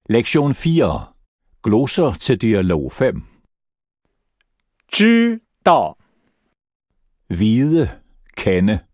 Lektion 4. Glosser til dialog 5. 知道 Vide, kende.